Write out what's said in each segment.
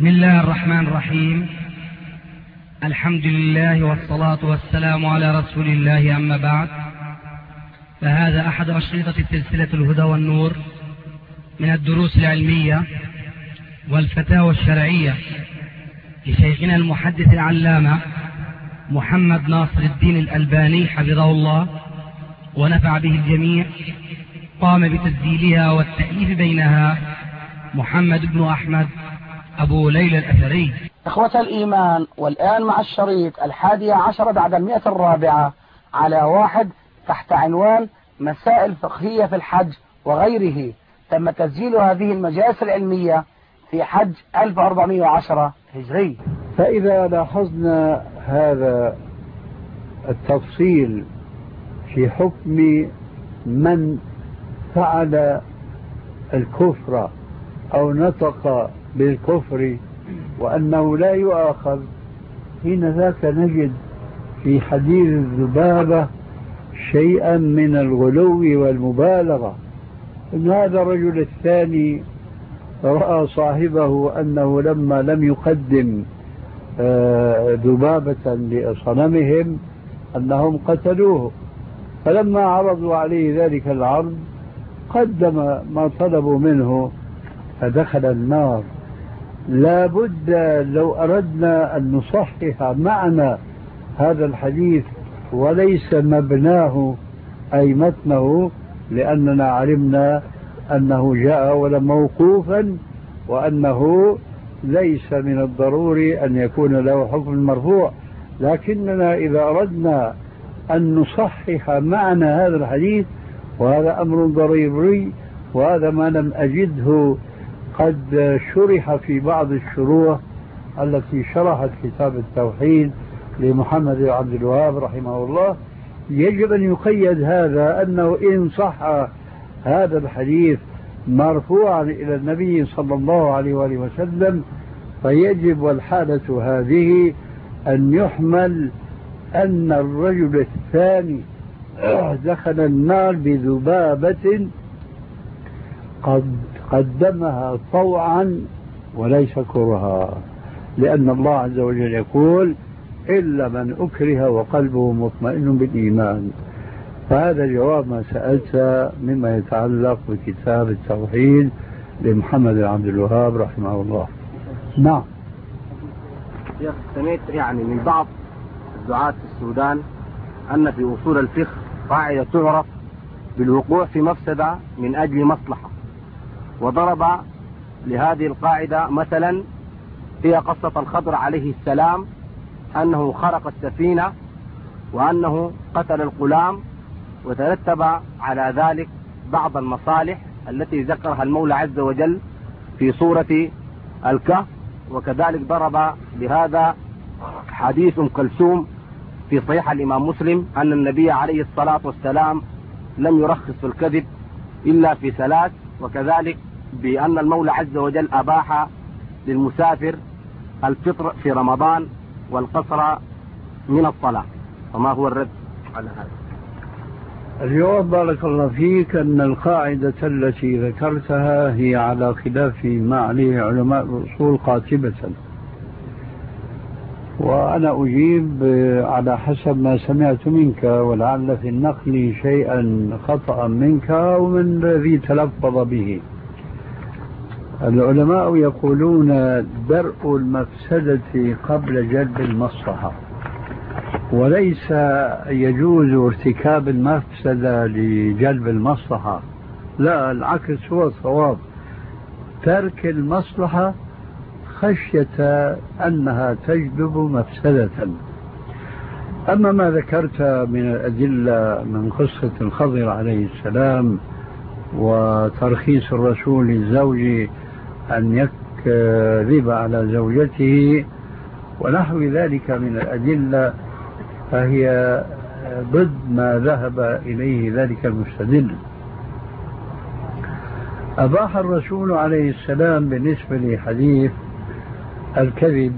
بسم الله الرحمن الرحيم. الحمد لله والصلاة والسلام على رسول الله، أما بعد، فهذا أحد أشرطة سلسلة الهدى والنور من الدروس العلمية والفتاوى الشرعية لشيخنا المحدث العلامة محمد ناصر الدين الألباني حفظه الله ونفع به الجميع. قام بتسجيلها والتأليف بينها محمد بن أحمد أبو ليلى الأثري. إخوة الإيمان، والآن مع الشريط 11 بعد 104 على 1 تحت عنوان مسائل فقهية في الحج وغيره. تم تسجيل هذه المجالس العلمية في حج 1410 هجري. فإذا لاحظنا هذا التفصيل في حكم من فعل الكفر أو نطق بالكفر وأنه لا يؤاخذ، حين ذاك نجد في حديث الذبابة شيئا من الغلو والمبالغة. إن هذا الرجل الثاني رأى صاحبه أنه لما لم يقدم ذبابة لصنمهم أنهم قتلوه، فلما عرضوا عليه ذلك العرض قدم ما طلبوا منه فدخل النار. لا بد لو أردنا أن نصحح معنى هذا الحديث وليس مبناه أي متنه، لأننا علمنا أنه جاء ولم موقوفا، وأنه ليس من الضروري أن يكون له حكم مرفوع. لكننا إذا أردنا أن نصحح معنى هذا الحديث، وهذا أمر ضروري، وهذا ما لم أجده قد شرح في بعض الشروح التي شرحت كتاب التوحيد لمحمد بن عبد الوهاب رحمه الله، يجب أن يقيد هذا أنه إن صح هذا الحديث مرفوعا إلى النبي صلى الله عليه وآله وسلم، فيجب والحالة هذه أن يحمل أن الرجل الثاني دخل النار بذبابة قد قدمها طوعا وليس كرها، لأن الله عز وجل يقول إلا من أكره وقلبه مطمئن بالإيمان. فهذا جواب ما سألت مما يتعلق بكتاب التوحيد لمحمد بن عبد الوهاب رحمه الله. نعم. سمعت من بعض الدعاة في السودان أن في أصول الفقه قاعدة تعرف بالوقوع في مفسدة من أجل مصلحة، وضرب لهذه القاعدة مثلا هي قصة الخضر عليه السلام، أنه خرق السفينة وأنه قتل الغلام، وترتب على ذلك بعض المصالح التي ذكرها المولى عز وجل في سورة الكهف. وكذلك ضرب بهذا حديث كلثوم في صحيح الإمام مسلم أن النبي عليه الصلاة والسلام لم يرخص في الكذب إلا في 3، وكذلك بأن المولى عز وجل أباح للمسافر الفطر في رمضان والقصر من الصلاة. فما هو الرد على هذا؟ الجواب بارك الله فيك أن القاعدة التي ذكرتها هي على خلاف ما عليه علماء الأصول قاطبة، وأنا أجيب على حسب ما سمعت منك، ولعل في النقل شيئا خطأ منك ومن الذي تلفظ به. العلماء يقولون درء المفسدة قبل جلب المصلحة، وليس يجوز ارتكاب المفسدة لجلب المصلحة، لا، العكس هو الصواب، ترك المصلحة خشية أنها تجلب مفسدة. أما ما ذكرت من الأدلة من قصة الخضر عليه السلام وترخيص الرسول للزوج أن يكذب على زوجته ونحو ذلك من الأدلة، فهي ضد ما ذهب إليه ذلك المستدل. أباح الرسول عليه السلام بالنسبة لحديث الكذب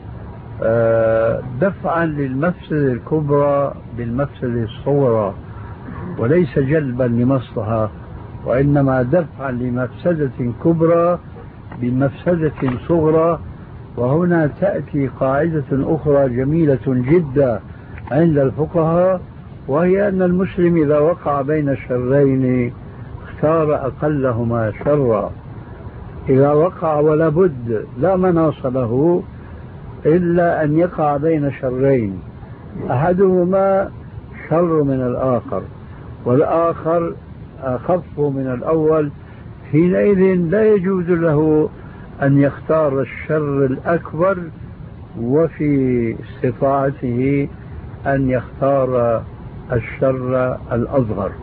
دفعا للمفسدة الكبرى بالمفسدة الصغرى، وليس جلبا لمصلحة، وإنما دفعا لمفسدة كبرى بمفسدة صغرى وهنا تأتي قاعدة أخرى جميلة جدا عند الفقهاء، وهي أن المسلم إذا وقع بين شرين اختار أقلهما شرا. إذا وقع ولا بد لا مناص له إلا أن يقع بين شرين، أحدهما شر من الآخر والآخر أخف من الأول، حينئذ لا يجوز له أن يختار الشر الأكبر، وفي استطاعته أن يختار الشر الأصغر.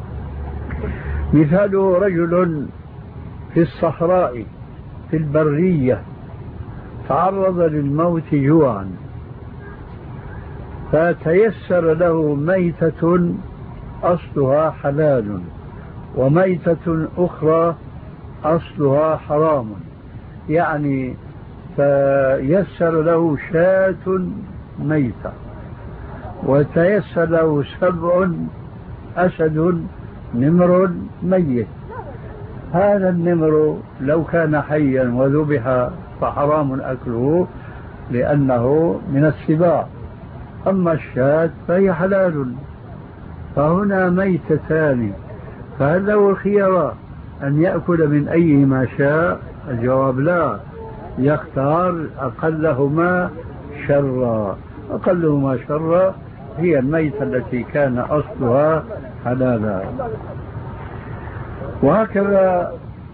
مثاله رجل في الصحراء في البرية تعرض للموت جوعا، فتيسر له ميتة أصلها حلال وميتة أخرى أصلها حرام، يعني فيسر له شاة ميتة وتيسر له 7 أسد نمر ميت. هذا النمر لو كان حيا وذبح فحرام أكله لأنه من السباع، أما الشاة فهي حلال. فهنا ميتتان، فهل له الخيار أن يأكل من أيهما شاء؟ الجواب لا، يختار أقلهما شرا. أقلهما شرا هي الميتة التي كان أصلها حلالا. وهكذا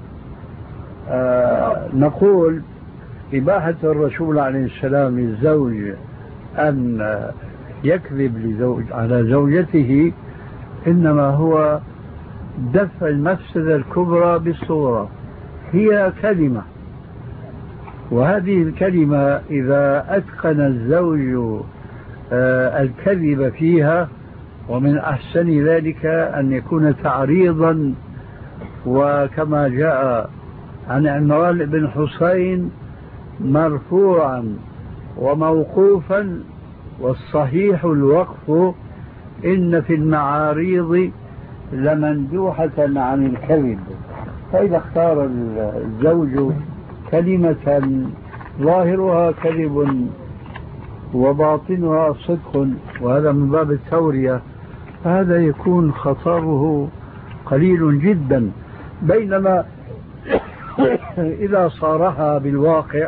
نقول إباحة الرسول عليه السلام للزوج أن يكذب على زوجته إنما هو دفع المفسدة الكبرى بالصورة. هي كلمة، وهذه الكلمة إذا أتقن الزوج الكذب فيها، ومن أحسن ذلك أن يكون تعريضا، وكما جاء عن عمران بن حسين مرفوعا وموقوفا، والصحيح الوقف، إن في المعاريض لمندوحة عن الكذب. فإذا اختار الزوج كلمة ظاهرها كذب وباطنها صدق، وهذا من باب التورية، فهذا يكون خطره قليل جدا. بينما إذا صارها بالواقع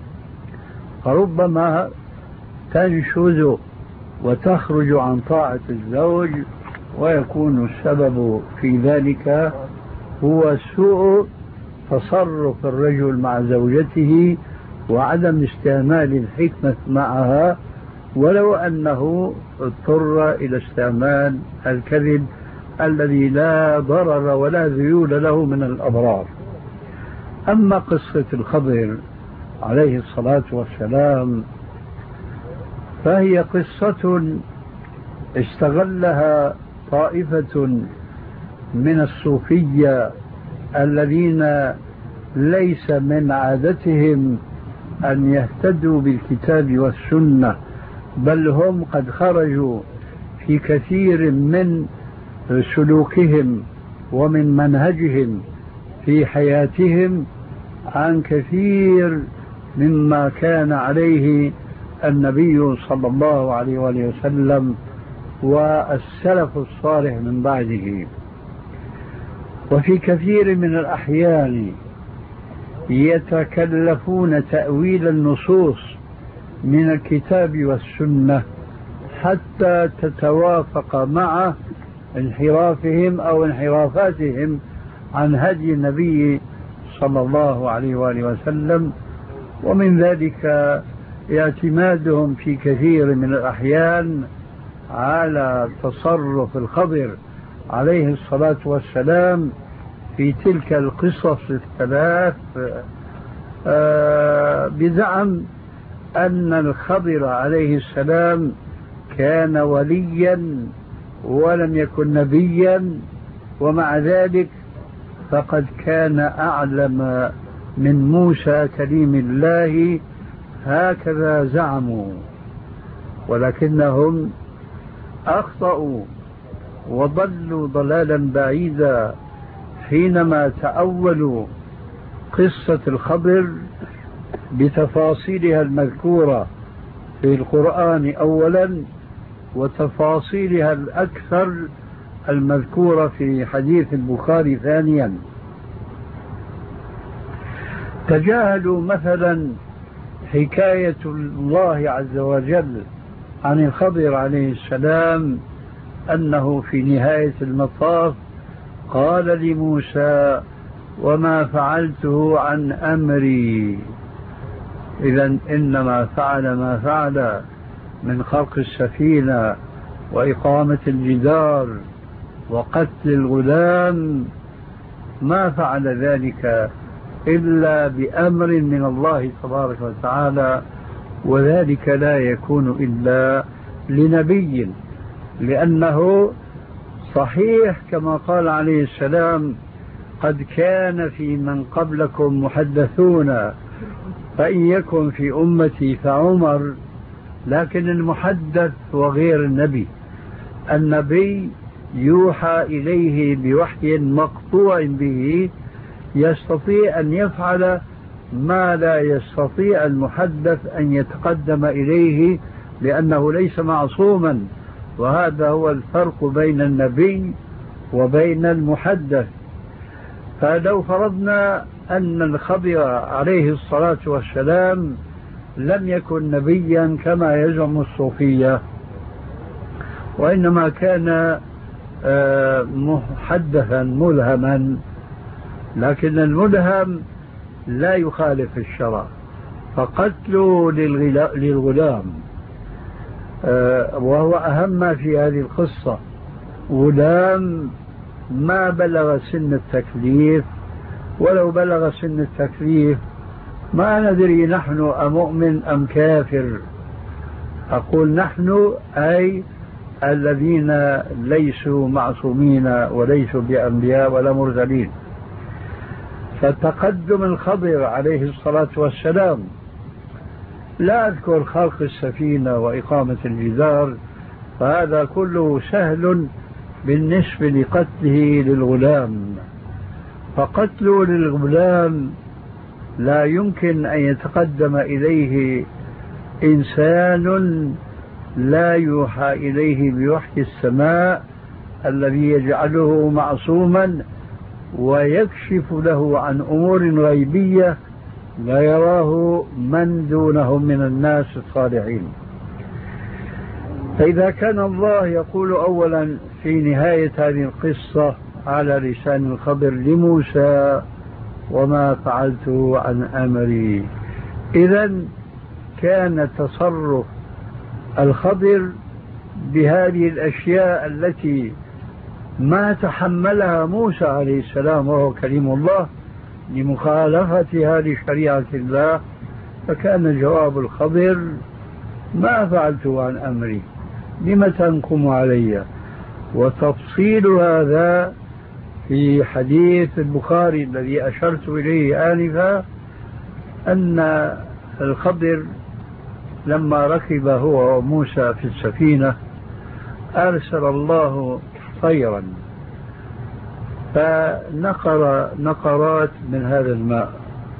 فربما تنشز وتخرج عن طاعة الزوج، ويكون السبب في ذلك هو سوء تصرف الرجل مع زوجته وعدم استعمال الحكمة معها، ولو أنه اضطر إلى استعمال الكذب الذي لا ضرر ولا ذيول له من الأضرار. أما قصة الخضر عليه الصلاة والسلام فهي قصة استغلها طائفة من الصوفية الذين ليس من عادتهم أن يهتدوا بالكتاب والسنة، بل هم قد خرجوا في كثير من سلوكهم ومن منهجهم في حياتهم عن كثير مما كان عليه النبي صلى الله عليه وآله وسلم والسلف الصالح من بعده. وفي كثير من الأحيان يتكلفون تأويل النصوص من الكتاب والسنة حتى تتوافق مع انحرافهم أو انحرافاتهم عن هدي النبي صلى الله عليه وآله وسلم. ومن ذلك اعتمادهم في كثير من الأحيان على تصرف الخضر عليه الصلاة والسلام في تلك القصص الثلاث، بزعم أن الخضر عليه السلام كان وليا ولم يكن نبيا، ومع ذلك فقد كان أعلم من موسى كليم الله، هكذا زعموا، ولكنهم أخطأوا وضلوا ضلالا بعيدا حينما تأولوا قصة الخضر بتفاصيلها المذكورة في القرآن أولا، وتفاصيلها الأكثر المذكورة في حديث البخاري ثانيا. تجاهلوا مثلا حكاية الله عز وجل عن الخضر عليه السلام أنه في نهاية المطاف قال لموسى: وما فعلته عن أمري. إذن إنما فعل ما فعل من خلق السفينة وإقامة الجدار وقتل الغلام، ما فعل ذلك إلا بأمر من الله تبارك وتعالى، وذلك لا يكون إلا لنبي، لأنه صحيح كما قال عليه السلام: قد كان في من قبلكم محدثون فإن يكن في أمتي فعمر. لكن المحدث وغير النبي، النبي يوحى إليه بوحي مقطوع به، يستطيع أن يفعل ما لا يستطيع المحدث أن يتقدم إليه، لأنه ليس معصوما. وهذا هو الفرق بين النبي وبين المحدث. فلو فرضنا أن الخضر عليه الصلاة والسلام لم يكن نبيا كما يزعم الصوفية، وإنما كان محدثا ملهما، لكن الملهم لا يخالف الشرع، فقتله للغلام وهو أهم ما في هذه القصة. غلام ما بلغ سن التكليف، ولو بلغ سن التكليف ما ندري نحن أمؤمن أم كافر. أقول نحن أي الذين ليسوا معصومين وليسوا بأنبياء ولا مرسلين. فتقدم الخضر عليه الصلاة والسلام، لا أذكر خلق السفينة وإقامة الجدار، فهذا كله سهل بالنسبة لقتله للغلام. فقتله للغلام لا يمكن أن يتقدم إليه إنسان لا يوحى إليه بوحي السماء الذي يجعله معصوما ويكشف له عن أمور غيبية لا يراه من دونهم من الناس الصالحين. فإذا كان الله يقول أولا في نهاية هذه القصة على لسان الخضر لموسى: وما فعلته عن أمري، إذن كان تصرف الخضر بهذه الأشياء التي ما تحملها موسى عليه السلام وهو كليم الله لمخالفتها لشريعة الله، فكان جواب الخضر: ما فعلته عن أمري، لم تنقم علي. وتفصيل هذا في حديث البخاري الذي أشرت إليه آنفا، أن الخضر لما ركب هو وموسى في السفينة أرسل الله طيرا فنقر نقرات من هذا الماء،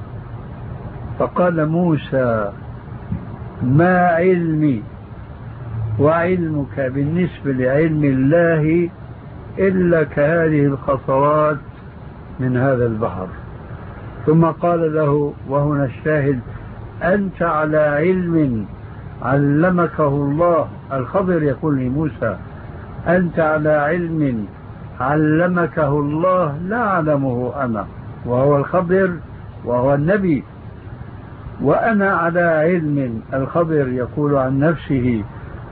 فقال موسى: ما علمي وعلمك بالنسبة لعلم الله إلا كهذه القطرات من هذا البحر. ثم قال له، وهنا الشاهد: أنت على علم علمكه الله. الخضر يقول لموسى: أنت على علم علمكه الله لا أعلمه أنا، وهو الخضر وهو النبي، وأنا على علم. الخضر يقول عن نفسه: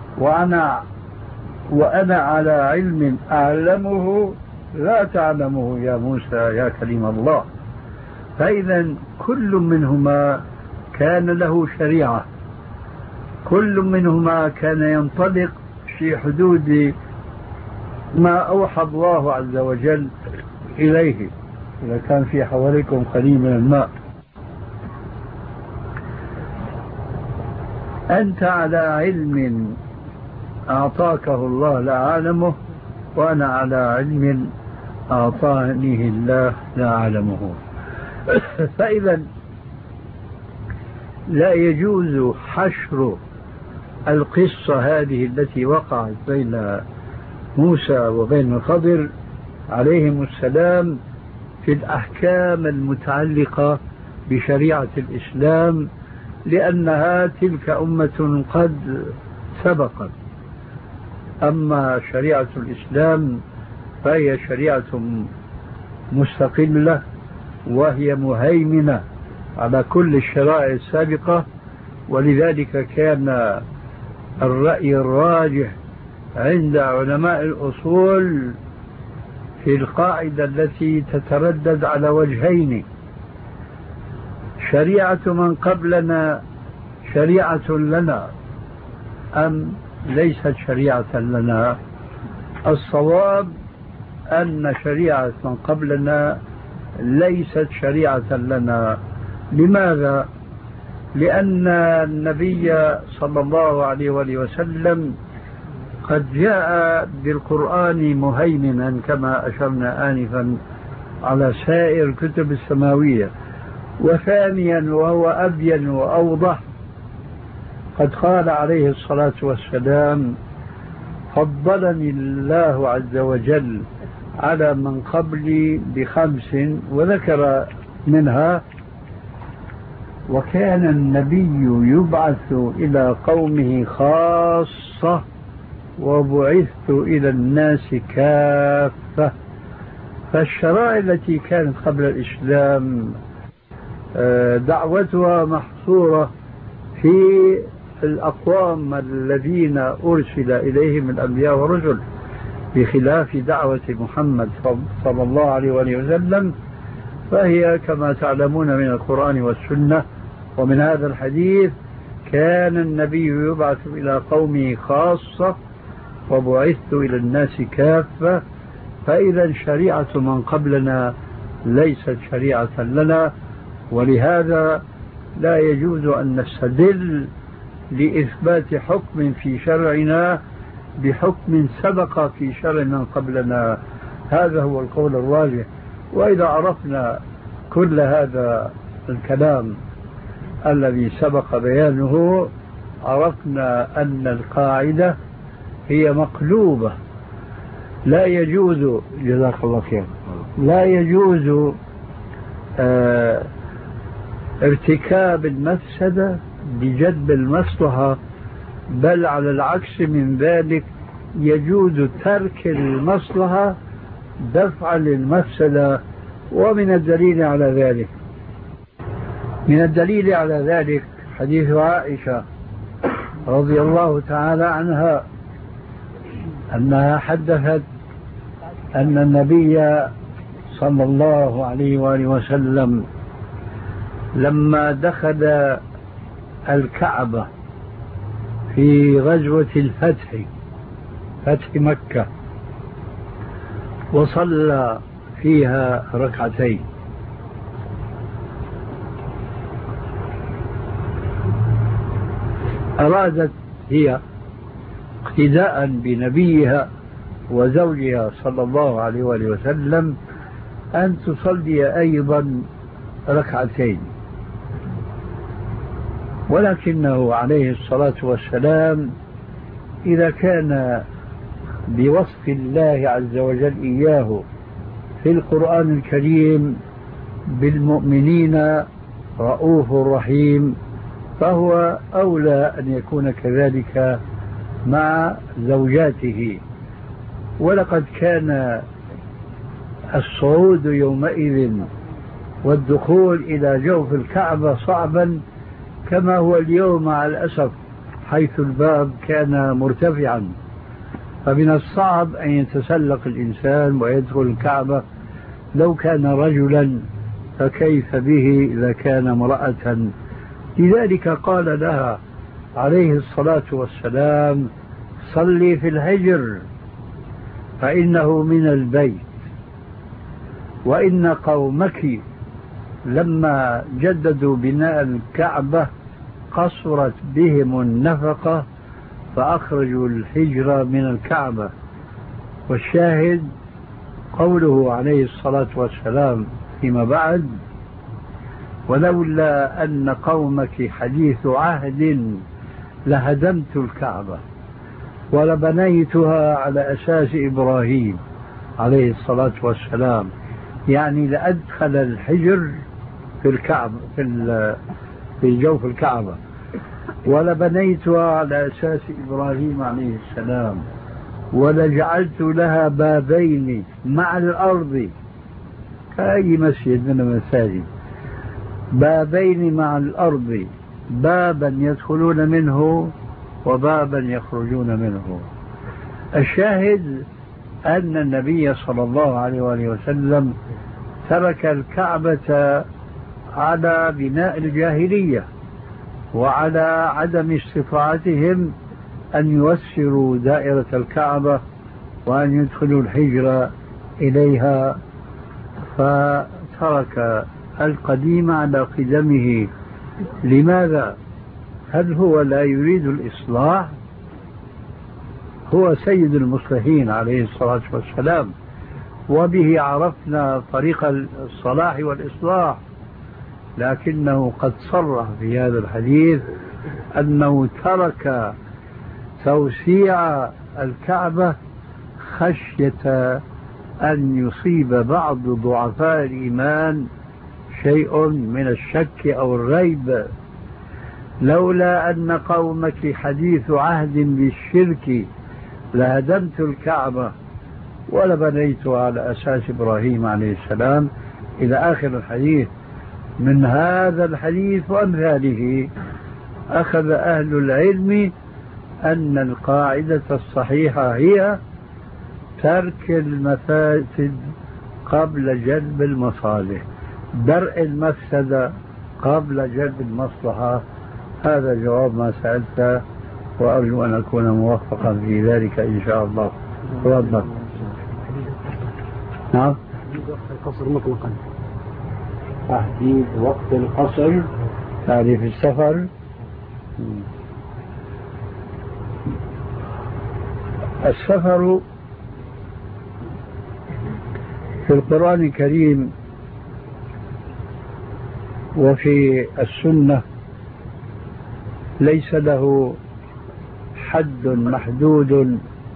وأنا على علم أعلمه لا تعلمه يا موسى يا كليم الله. فإذا كل منهما كان له شريعة، كل منهما كان ينطلق في حدود ما أوحى الله عز وجل إليه. إذا كان في حواليكم قليل من الماء: أنت على علم أعطاكه الله لا أعلمه، وأنا على علم أعطانيه الله لا أعلمه. فإذا لا يجوز حشر القصة هذه التي وقعت بين موسى وبين الخضر عليهم السلام في الأحكام المتعلقة بشريعة الإسلام، لأنها تلك أمة قد سبقت. أما شريعة الإسلام فهي شريعة مستقلة، وهي مهيمنة على كل الشرائع السابقة. ولذلك كان الرأي الراجح عند علماء الأصول في القاعدة التي تتردد على وجهين: شريعة من قبلنا شريعة لنا أم ليست شريعة لنا؟ الصواب أن شريعة من قبلنا ليست شريعة لنا. لماذا؟ لأن النبي صلى الله عليه وآله وسلم قد جاء بالقرآن مهيمنا كما أشرنا آنفا على سائر الكتب السماوية. وثانيا وهو أبين وأوضح، قد قال عليه الصلاة والسلام: فضلني الله عز وجل على من قبلي ب5، وذكر منها: وكان النبي يبعث إلى قومه خاصة وبعثت إلى الناس كافة. فالشرائع التي كانت قبل الإسلام دعوتها محصورة في الأقوام الذين أرسل إليهم الأنبياء والرسل، بخلاف دعوة محمد صلى الله عليه وسلم، فهي كما تعلمون من القرآن والسنة ومن هذا الحديث: كان النبي يبعث إلى قومه خاصة وبعثت إلى الناس كافة. فإذا شريعة من قبلنا ليست شريعة لنا، ولهذا لا يجوز أن نستدل لإثبات حكم في شرعنا بحكم سبق في شرع من قبلنا. هذا هو القول الراجح. وإذا عرفنا كل هذا الكلام الذي سبق بيانه، عرفنا أن القاعدة هي مقلوبة. لا يجوز، جزاك الله خير، لا يجوز ارتكاب المفسدة بجلب المصلحة، بل على العكس من ذلك يجوز ترك المصلحة دفعا للمفسدة. ومن الدليل على ذلك حديث عائشة رضي الله تعالى عنها أنها حدثت أن النبي صلى الله عليه وآله وسلم لما دخل الكعبة في غزوة الفتح، فتح مكة، وصلى فيها ركعتين، أرادت هي اقتداء بنبيها وزوجها صلى الله عليه وآله وسلم أن تصلي أيضا ركعتين، ولكنه عليه الصلاة والسلام إذا كان بوصف الله عز وجل إياه في القرآن الكريم بالمؤمنين رؤوف رحيم، فهو أولى أن يكون كذلك مع زوجاته. ولقد كان الصعود يومئذ والدخول إلى جوف الكعبة صعبا كما هو اليوم مع الأسف، حيث الباب كان مرتفعا، فمن الصعب أن يتسلق الإنسان ويدخل الكعبة لو كان رجلا، فكيف به إذا كان امرأة؟ لذلك قال لها عليه الصلاة والسلام: صلي في الحجر فإنه من البيت، وإن قومك لما جددوا بناء الكعبة قصرت بهم النفقة فأخرجوا الحجر من الكعبة. والشاهد قوله عليه الصلاة والسلام فيما بعد: ولولا أن قومك حديث عهد لهدمت الكعبة ولبنيتها على أساس إبراهيم عليه الصلاة والسلام، يعني لأدخل الحجر في الكعبة في جوف الكعبة، ولبنيتها على أساس إبراهيم عليه السلام، ولجعلت لها بابين مع الأرض كأي مسجد من المساجد، بابين مع الأرض، بابا يدخلون منه وبابا يخرجون منه. الشاهد أن النبي صلى الله عليه وآله وسلم ترك الكعبة على بناء الجاهلية وعلى عدم استطاعتهم أن يوسروا دائرة الكعبة وأن يدخلوا الحجر إليها، فترك القديم على قدمه. لماذا؟ هل هو لا يريد الإصلاح؟ هو سيد المصلحين عليه الصلاة والسلام، وبه عرفنا طريق الصلاح والإصلاح، لكنه قد صرح في هذا الحديث أنه ترك توسيع الكعبة خشية أن يصيب بعض ضعفاء الإيمان شيء من الشك أو الريب. لولا أن قومك حديث عهد بالشرك لهدمت الكعبة ولبنيتها على أساس إبراهيم عليه السلام إلى آخر الحديث. من هذا الحديث وأمثاله أخذ أهل العلم أن القاعدة الصحيحة هي ترك المفاسد قبل جلب المصالح، درء المفسدة قبل جلب المصلحة. هذا جواب ما سألت، وأرجو أن أكون موفقا في ذلك إن شاء الله. تفضل. نعم. القصر مطلقا. تحديد وقت القصر، تعريف السفر. السفر في القرآن الكريم وفي السنة ليس له حد محدود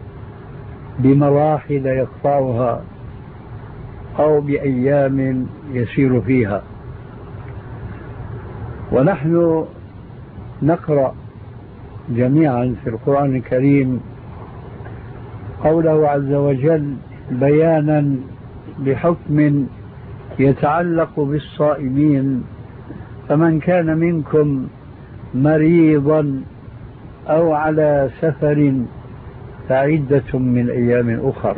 بمراحل يقطعها أو بأيام يسير فيها. ونحن نقرأ جميعا في القرآن الكريم قوله عز وجل بيانا بحكم يتعلق بالصائمين: فمن كان منكم مريضا أو على سفر فعدة من أيام أخر.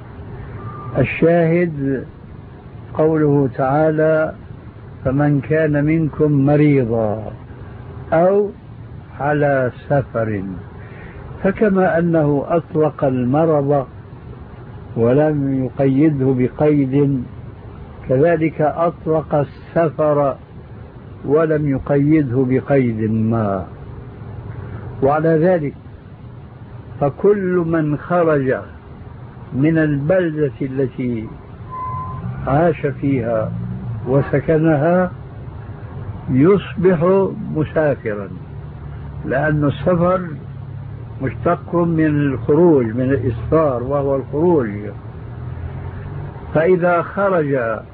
الشاهد قوله تعالى: فمن كان منكم مريضا أو على سفر. فكما أنه أطلق المرض ولم يقيده بقيد، كذلك أطلق السفر ولم يقيده بقيد ما. وعلى ذلك فكل من خرج من البلدة التي عاش فيها وسكنها يصبح مسافرا، لأن السفر مشتق من الخروج، من الإسفار وهو الخروج. فإذا خرج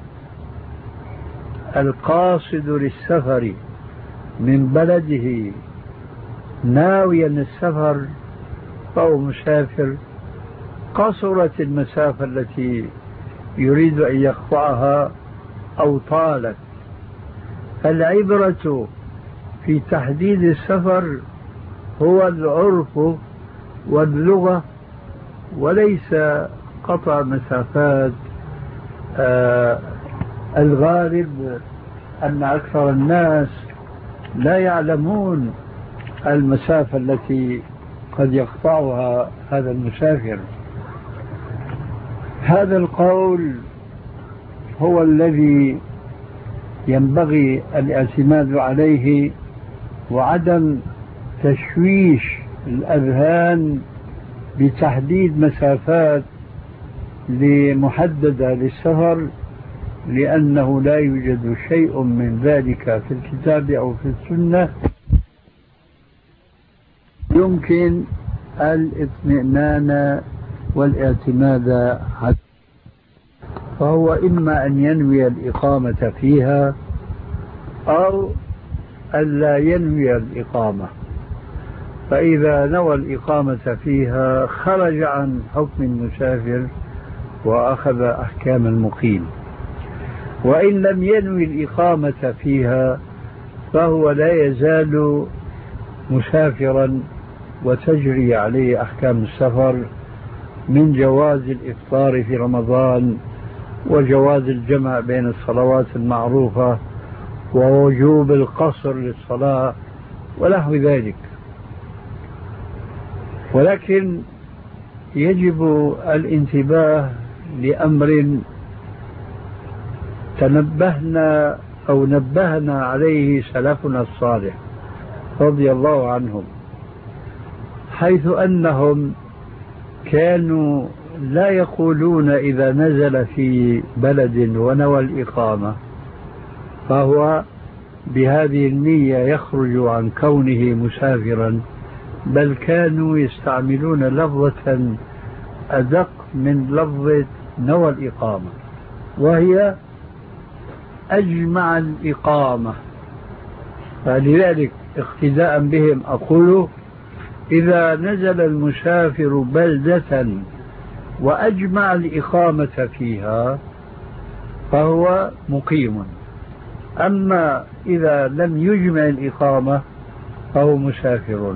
القاصد للسفر من بلده ناويا السفر فهو مسافر، قصرت المسافة التي يريد أن يقطعها أو طالت. فالعبرة في تحديد السفر هو العرف واللغة، وليس قطع مسافات. الغالب أن أكثر الناس لا يعلمون المسافة التي قد يقطعها هذا المسافر. هذا القول هو الذي ينبغي الاعتماد عليه، وعدم تشويش الأذهان بتحديد مسافات محددة للسفر لأنه لا يوجد شيء من ذلك في الكتاب أو في السنة يمكن الاطمئنان والاعتماد عليه، فهو إما أن ينوي الإقامة فيها أو ألا ينوي الإقامة. فإذا نوى الإقامة فيها خرج عن حكم المسافر وأخذ أحكام المقيم، وإن لم ينوي الإقامة فيها فهو لا يزال مسافرا وتجري عليه أحكام السفر من جواز الإفطار في رمضان وجواز الجمع بين الصلوات المعروفة ووجوب القصر للصلاة ونحو ذلك. ولكن يجب الانتباه لأمر تنبهنا أو نبهنا عليه سلفنا الصالح رضي الله عنهم، حيث أنهم كانوا لا يقولون إذا نزل في بلد ونوى الإقامة فهو بهذه النية يخرج عن كونه مسافرا، بل كانوا يستعملون لفظة أدق من لفظة نوى الإقامة، وهي أجمع الإقامة. فلذلك اقتداء بهم أقول إذا نزل المسافر بلدة وأجمع الإقامة فيها فهو مقيم، أما إذا لم يجمع الإقامة فهو مسافر.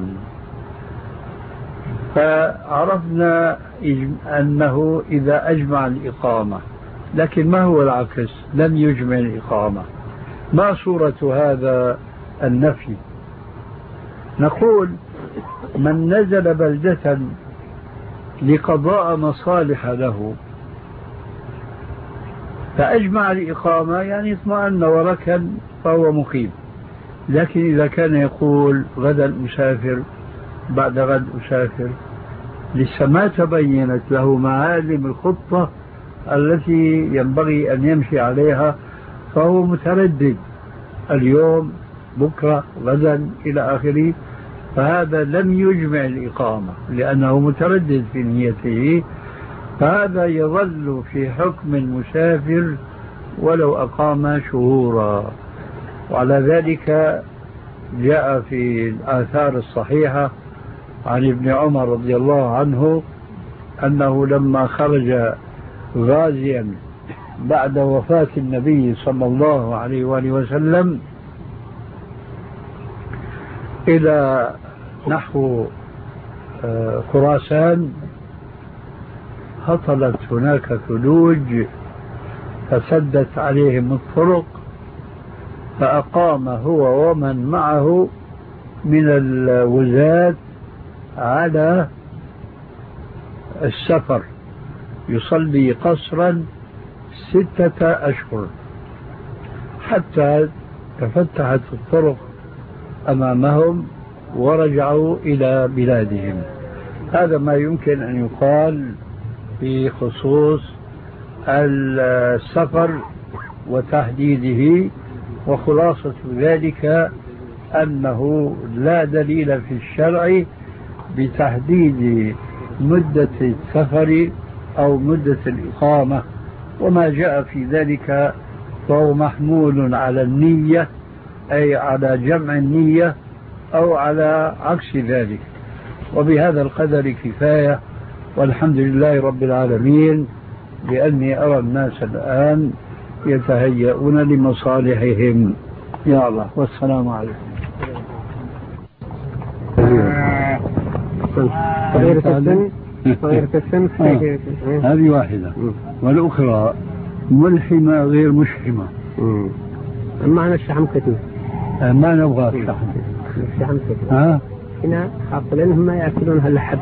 فعرفنا أنه إذا أجمع الإقامة، لكن ما هو العكس؟ لم يجمع الإقامة، ما صورة هذا النفي؟ نقول من نزل بلدة لقضاء مصالح له فأجمع الإقامة يعني اطمأن وركن فهو مقيم. لكن إذا كان يقول غدا أسافر بعد غد أسافر لسه ما تبينت له معالم الخطة التي ينبغي أن يمشي عليها فهو متردد اليوم بكرة غدا إلى آخره، فهذا لم يجمع الإقامة لأنه متردد في نيته، فهذا يظل في حكم المسافر ولو أقام شهورا. وعلى ذلك جاء في الآثار الصحيحة عن ابن عمر رضي الله عنه أنه لما خرج غازيا بعد وفاة النبي صلى الله عليه وآله وسلم إلى نحو خراسان، هطلت هناك ثلوج فسدت عليهم الطرق، فأقام هو ومن معه من الوزاة على السفر يصلي قصرا 6 أشهر حتى تفتحت الطرق أمامهم ورجعوا إلى بلادهم. هذا ما يمكن أن يقال في خصوص السفر وتحديده، وخلاصة ذلك أنه لا دليل في الشرع بتحديد مدة السفر أو مدة الإقامة، وما جاء في ذلك فهو محمول على النية، أي على جمع النية أو على عكس ذلك. وبهذا القدر كفاية، والحمد لله رب العالمين بأني أرى الناس الآن يتهيئون لمصالحهم. يا الله، والسلام عليكم. صغيرة السن هذه واحدة، والأخرى ملحمة غير مشحمة. معنى الشحم كثير، ما نبغى الشحم. الشحم كثير هنا حاصلين هم يأكلون هاللحم،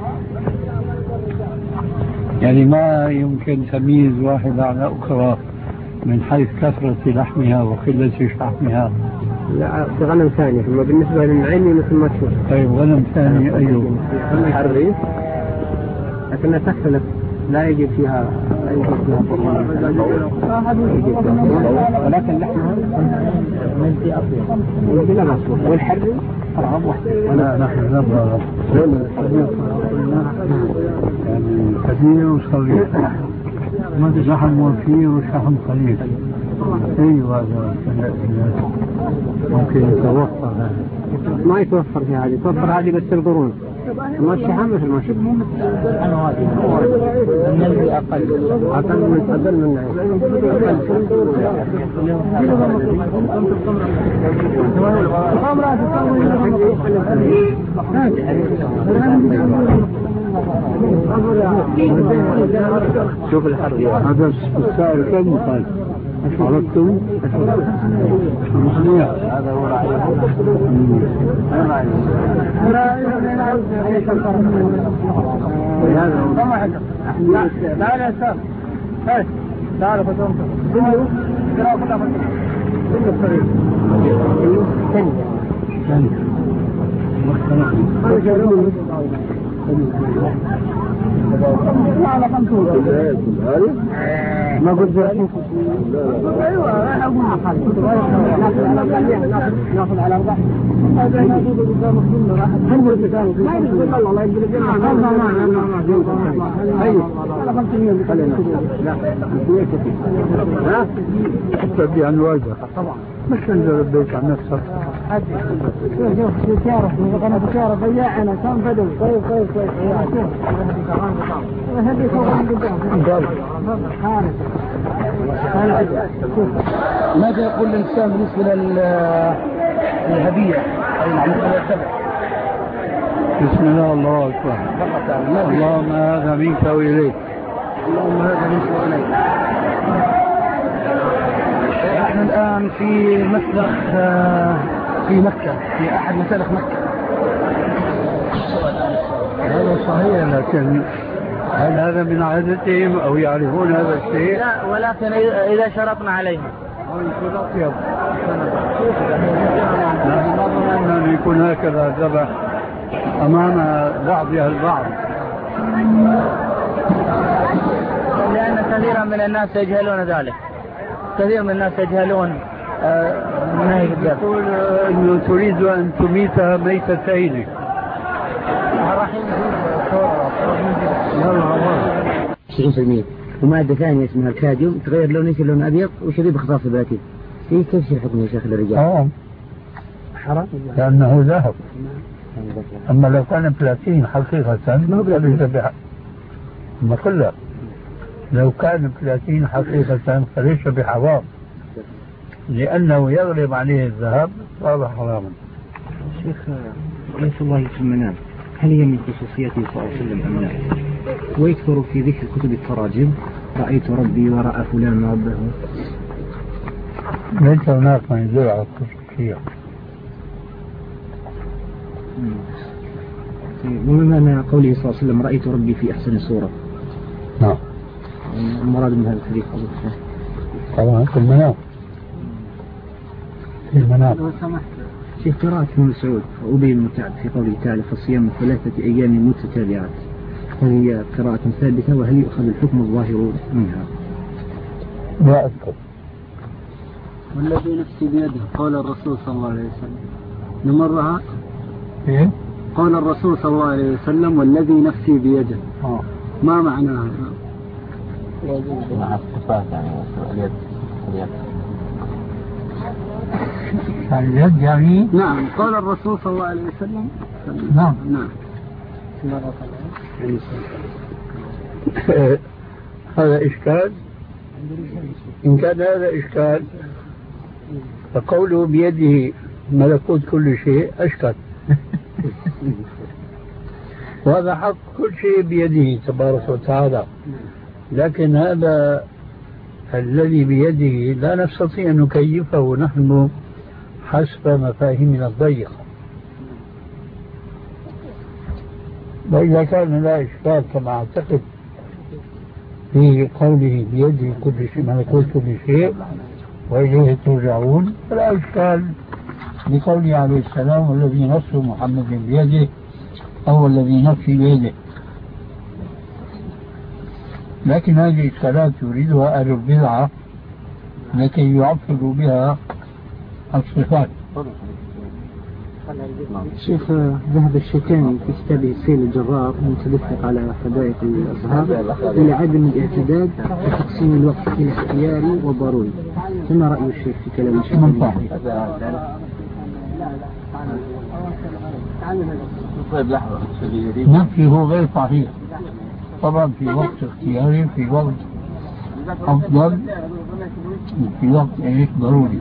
يعني ما يمكن تمييز واحدة على أخرى من حيث كثرة لحمها وقلة شحمها. لا، في غنم ثاني، ثم بالنسبة للعيني مثل ما تشوف. طيب غنم ثاني أيوه؟ الحريف لكنها تختلف، لا يجب فيها ولكن لحمها ملتي أطيب والحر أرغب واحدة. لا نحن نبغى يعني كثير وصغير، ما لحم وفير وشحم قليل. ايوه هذا ممكن يتوفر هذا. ما يتوفر في هذه، يتوفر هذه بس القرون. ما الشحم مثل ما شفت. أنا هذه النبي أقل من شوف الحرب هذا السائل كم مقال عرفتم؟ هذا هو ما قلت ايوه انا اقول ناخذ على اربع تبي عن واجهة طبعا مش تنزل البيت عن نفسك. سيارة أنا بسيارة بياع أنا كان بدل طيب هذه ماذا يقول الإنسان بالنسبة للهدية أي العملية السبع؟ بسم الله الله أكبر. اللهم هذا منك وإليك. اللهم هذا منك وإليك. نحن الآن في مسلخ في مكة، في أحد مسالخ مكة. هذا صحيح، لكن هل هذا من عادتهم أو يعرفون هذا الشيء؟ لا، ولكن إذا شرطنا عليها نحن نظن أن يكون هكذا ذبح أمام بعضها البعض، لأن كثيرا من الناس يجهلون ذلك. كثير من الناس يجهلون نهي الذبح. يقول أنه تريد أن تميتها ميتتين. يلا 90%. ومادة ثانية اسمها الكاديوم تغير لونه يصير لون أبيض وشديد بخصاص البلاتين. كيف الحكم يا شيخ للرجال؟ حرام لأنه ذهب. أما لو كان بلاتين حقيقة ما هو بلاتين. أما كله لو كان بلاتين حقيقة فليس بحرام، لأنه يغلب عليه الذهب صار حراما. شيخ رأيت الله في المنام، هل هي من خصوصياته صلى الله عليه وسلم أم لا؟ ويكثر في ذكر كتب التراجم رأيت ربي ورأى فلان ربه. ليس هناك ما يدل على الخصوصية. وما معنى قوله صلى الله عليه وسلم رأيت ربي في أحسن صورة؟ نعم. المراد من هذا الحديث طبعا في المنام. في المنام. لو سمحت في قراءة ابن مسعود وأبي المتعب في قوله تعالى فالصيام 3 أيام متتابعات، هل هي قراءة ثابتة وهل يؤخذ الحكم الظاهر منها؟ لا أذكر. والذي نفسي بيده قال الرسول صلى الله عليه وسلم نمرها. إيه؟ قال الرسول صلى الله عليه وسلم والذي نفسي بيده. ما معناها؟ مع الصفات يعني اليد. اليد يعني؟ نعم قال الرسول صلى الله عليه وسلم. نعم. هذا إشكال. إن كان هذا إشكال فقوله بيده ملكوت كل شيء أشكال. وهذا حق كل شيء بيده تبارك وتعالى، لكن هذا الذي بيده لا نستطيع أن نكيفه نحن حسب مفاهيمنا الضيقة. وإذا كان لا إشكال كما أعتقد في قوله بيده كل شيء ملكوت كل شيء وإليه ترجعون فلا إشكال لقوله عليه السلام والذي نفس محمد بيده أو الذي نفسي بيده. لكن هذه الإشكالات يريدها أهل البدعة لكي يعطلوا بها الصفات. شيخ، ذهب الشوكاني في كتابه السيل الجرار المتدفق على حدائق الأزهار إلى عدم الاعتداد في تقسيم الوقت إلى اختياري وضروري. ما رأي الشيخ في كلام الشوكاني؟ نفسه غير صحيح. طبعا في وقت اختياري، في وقت أفضل، في وقت ضروري.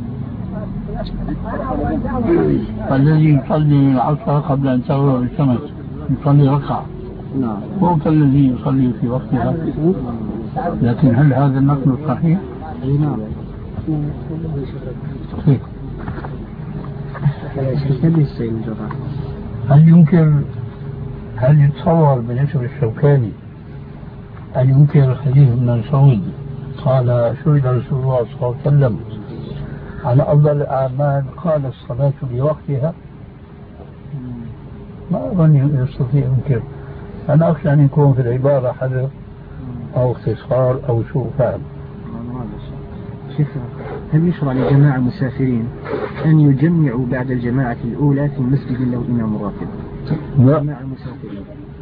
الذي يصلي العصر قبل أن تغرب الشمس يصلي ركعة، هو كالذي يصلي في وقتها. لكن هل هذا النقل صحيح؟ نعم. هل يتصور بالنسبة للشوكاني أن ينكر الحديث ابن مسعود قال سئل رسول الله صلى الله عليه وسلم على أفضل الأعمال قال الصلاة لوقتها؟ ما أظن يستطيع ينكر. أنا أخشى أن يكون في العبارة حذف أو اختصار أو سوء فهم. شيخ، هل يشرع لجماعة المسافرين أن يجمعوا بعد الجماعة الأولى في مسجد له إمام راتب؟ لا، جماعة المسافرين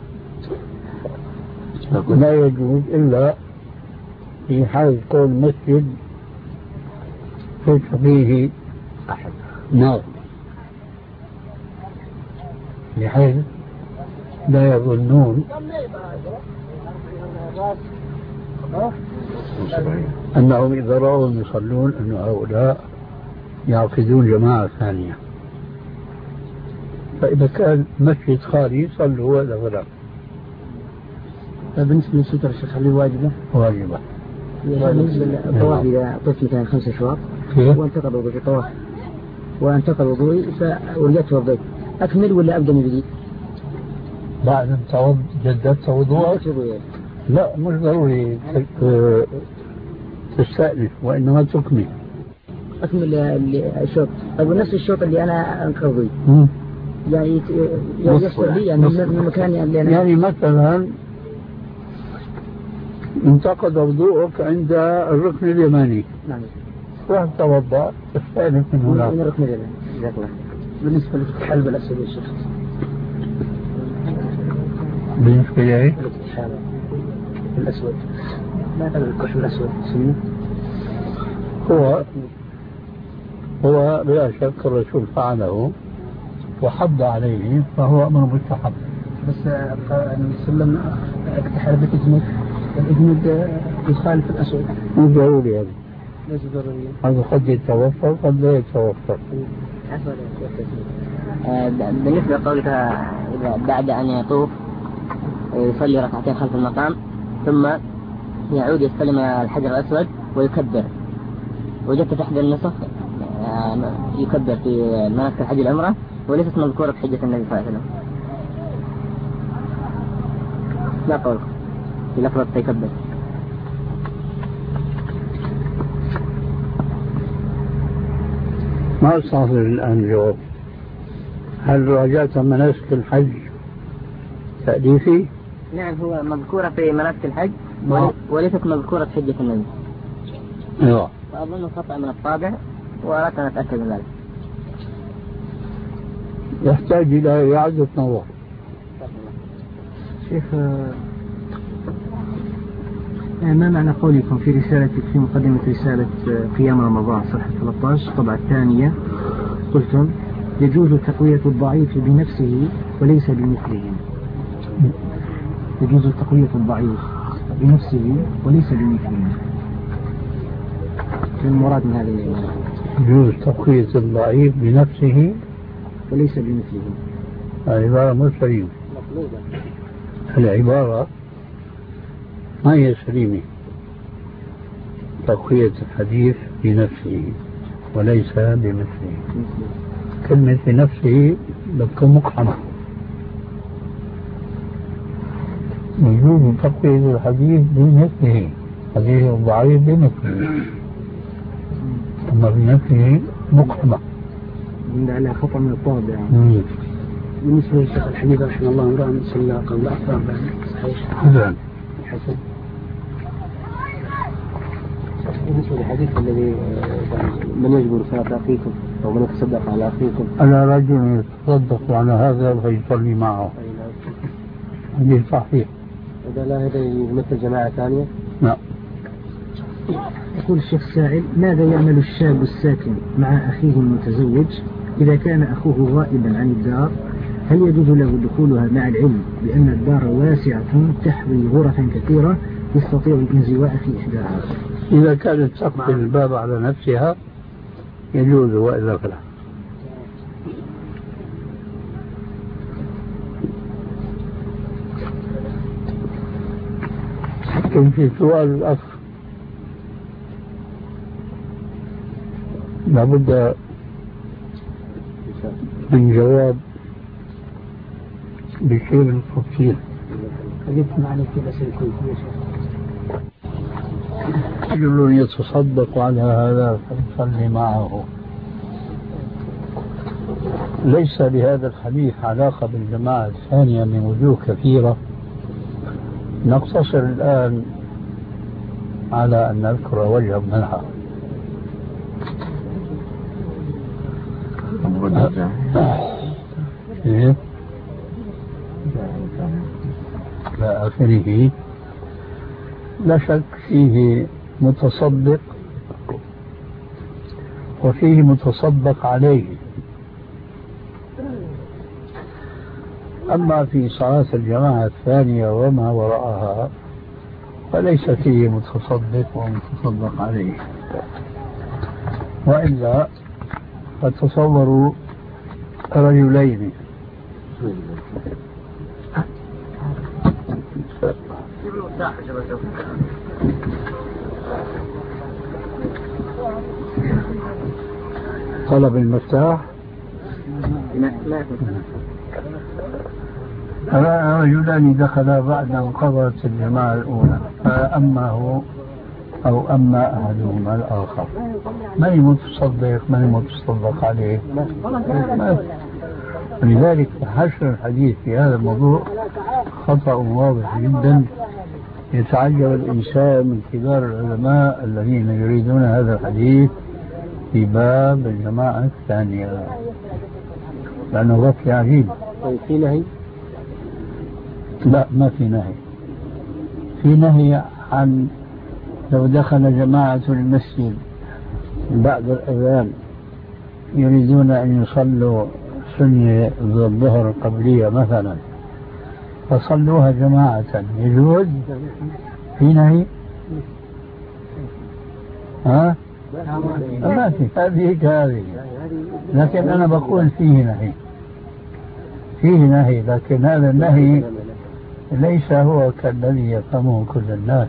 لا يجوز إلا في حال كون مسجد ليس فيه أحد نار، بحيث لا يظنون أنهم إذا رأوا يصلون أن هؤلاء يعقدون جماعة ثانية. فإذا كان مسجد خالي صلوا ولا غير. بالنسبة للستر الشيخ هل واجبة؟ واجبة. بالنسبة للطواف إذا طفت مثلا 5 أشواط وانتقل وضوئي في الطواف وانتقل وضوئي ورجعت وضوئي، أكمل ولا أبدأ من جديد؟ بعد أن جددت وضوءك؟ لا، مش ضروري تستأنف وإنما تكمل. أكمل الشوط. طيب نفس الشوط اللي أنا أنقضي يعني يصل لي يعني من مكان اللي أنا يعني مثلا انتقد وضوءك عند الركن اليماني. نعم. روح توضأ تستأنف من هناك. من الركن اليماني. جزاك الله. بالنسبة للحلب الأسود يا شيخ. بالنسبة لي الأسود لا تبع الكشف الأسود سنة. هو بلا شك الرسول فعله وحض عليه فهو أمر مستحب. بس النبي صلى الله عليه وسلم اكتحل بالإجمد والإجمد يخالف الأسود. مو ضروري هذا. ليس ضروري. هذا قد يتوفر قد لا يتوفر. بالنسبة لقولك إذا بعد أن يطوف يصلي ركعتين خلف المقام ثم يعود يستلم الحجر الأسود ويكبر، وجدت في إحدى النسخ يكبر في مناسك الحج العمرة وليست مذكورة في حجة النبي صلى الله عليه وسلم. لا قول في لفظة يكبر. ما أستحضر الآن الجواب. هل راجعت مناسك الحج تأليفي؟ نعم، هو مذكورة في مناسك الحج وليست مذكورة في حجة النبي. ايوه. فأظن خطأ من الطابع وأردت أن أتأكد من ذلك. يحتاج إلى إعادة نظر. شيخ، ما معنى قولكم في رسالتك في مقدمة رسالة قيام رمضان صفحة 13 طبعة الثانية قلتم يجوز تقوية الضعيف بنفسه وليس بمثله؟ يجوز تقوية الضعيف بنفسه وليس بمثله. المراد من هذا الإيمان يجوز تقوية الضعيف بنفسه وليس بمثله. العبارة مو سليمة. العبارة ما هي سليمة. تقوية الحديث بنفسه وليس بمثله. كلمة بنفسه بتكون مقحمة. يجوز تقوية الحديث بمثله، حديث الضعيف بمثله، أما بنفسه مقحمة. على خطأ من الطابع. بالنسبة للشيخ الحديث رحمه الله امرأة صلى قبل أفضل صحيح؟ حسن. حسن. بالنسبة للحديث الذي من يجبر صلاة أخيكم أو من يتصدق على أخيكم. أنا رجل يتصدق على هذا ويصلي معه. هذه صحيح. إذا لا هذا يمثل جماعة ثانية؟ لا. يقول الشيخ سائل: ماذا يعمل الشاب الساكن مع أخيه المتزوج إذا كان أخوه غائبا عن الدار؟ هل يجوز له دخولها مع العلم بأن الدار واسعة تحوي غرفا كثيرة يستطيع الانزواء في إحداها؟ إذا كانت تقفل الباب على نفسها يجوز، وإلا فلا. لكن في سؤال الأخ لابد من جواب بشيء تفصيل. جبت معنا في بس الكويت. رجل يتصدق على هذا فيصلي معه. ليس لهذا الحديث علاقة بالجماعة الثانية من وجوه كثيرة، نقتصر الآن على أن نذكر وجها منها. إلى آخره. لا شك فيه متصدق وفيه متصدق عليه. أما في صلاة الجماعة الثانية وما وراءها فليس فيه متصدق ومتصدق عليه. وإلا فتصوروا رجلين طلب المفتاح. رجلان دخلا بعد أن قضت الجماعة الأولى، فأما هو أو أما أحدهما الآخر، من المتصدق من المتصدق عليه؟ لذلك حشر الحديث في هذا الموضوع خطأ واضح جدا. يتعجب الإنسان من كبار العلماء الذين يريدون هذا الحديث في باب الجماعة الثانية، لأنه غفل عجيب. في نهي؟ لا، ما في نهي. في نهي عن لو دخل جماعة المسجد بعد الأذان يريدون أن يصلوا سنة الظهر القبلية مثلا فصلوها جماعة، يجوز؟ في نهي؟ ها؟ ما في هذه كهذه، لكن أنا بقول فيه نهي، فيه نهي، لكن هذا النهي ليس هو كالذي يفهمه كل الناس.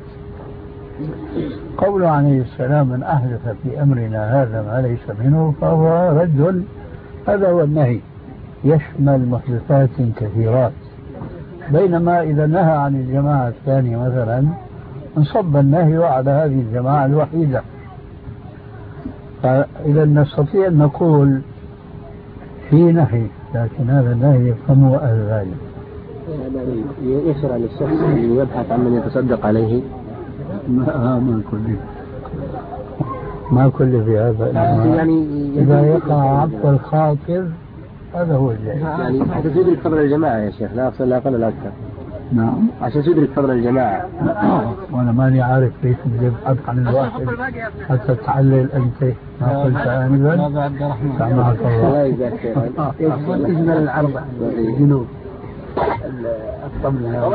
قوله عليه السلام: من أحدث في أمرنا هذا ما ليس منه فهو رد. هذا هو النهي، يشمل محدثات كثيرات. بينما إذا نهى عن الجماعة الثانية مثلا انصب النهي على هذه الجماعة الوحيدة. فإذا نستطيع أن نقول في نهي، لكن هذا النهي يفهمه أهل العلم. يشرع للشخص أن يبحث عن من يتصدق عليه؟ ما كل في هذا، يعني إذا يقع عبد الخاطر هذا هو الجاي. يعني حتى تدرك فضل الجماعة يا شيخ، لا أقصد لا أقل ولا أكثر. نعم، عشان تدرك فضل الجماعة. وأنا ماني عارف ليش بدي أبحث عن الواحد حتى تعلل أنت ما قلت آنذا. سامحك الله. يجمل العرض الجنوب الطبلة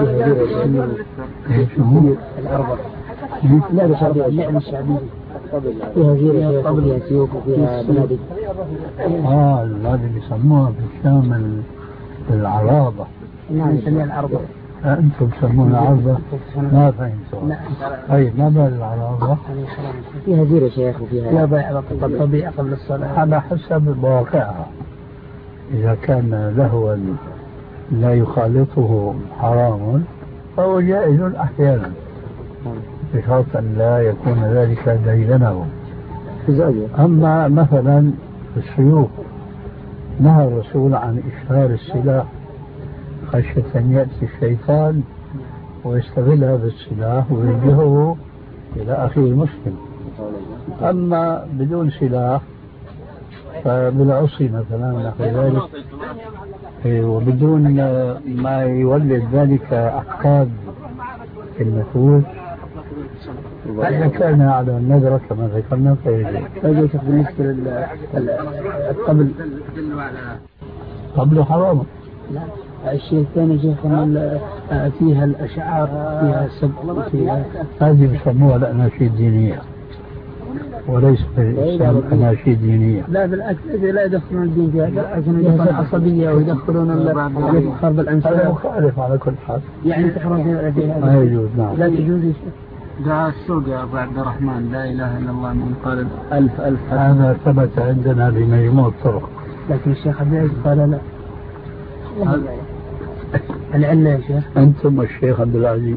الأربع. لا بشرط اللعب الشعبي فيها زيرة فيها سيوف وفيها بنادق. هذا اللي يسموها في الشام العرابة. نعم، نسميها العربة. أنتم تسمونها عربة؟ ما فهمتوا. طيب، ما بال العرابة؟ فيها زيرة شيخ وفيها طبيعة قبل الصلاة على حسب مواقعها. إذا كان لهوا لا يخالطه حرام فهو جائز أحيانا، بشرط أن لا يكون ذلك ديدنه. أما مثلا السيوف نهى الرسول عن إشهار السلاح خشية أن يأتي الشيطان ويستغل هذا السلاح ويوجهه إلى أخيه المسلم. أما بدون سلاح فبالعصي مثلا نحو ذلك، وبدون ما يولد ذلك أحكام في النفوس، فإذا كان على النذرة كما ذكرنا فيجوز. بالنسبة للقبل قبله حرام. لا، الشيء الثاني شيخ فيها الأشعار، فيها سب، فيها هذه بيسموها الأناشيد دينية، وليس أناشيد دينية. لا بالعكس، لا يدخلون الدين فيها، يدخلون عصبية ويدخلون حرب الأنساب. هذا مخالف على كل حال، يعني تحرم فيها ما يجوز. نعم لا تجوز. دعاء السوق يا أبو عبد الرحمن لا إله إلا الله من قال 1000 هذا ثبت عندنا بمجموع الطرق، لكن الشيخ عبد العزيز قال لا. العلة يا شيخ، أنتم الشيخ عبد العزيز،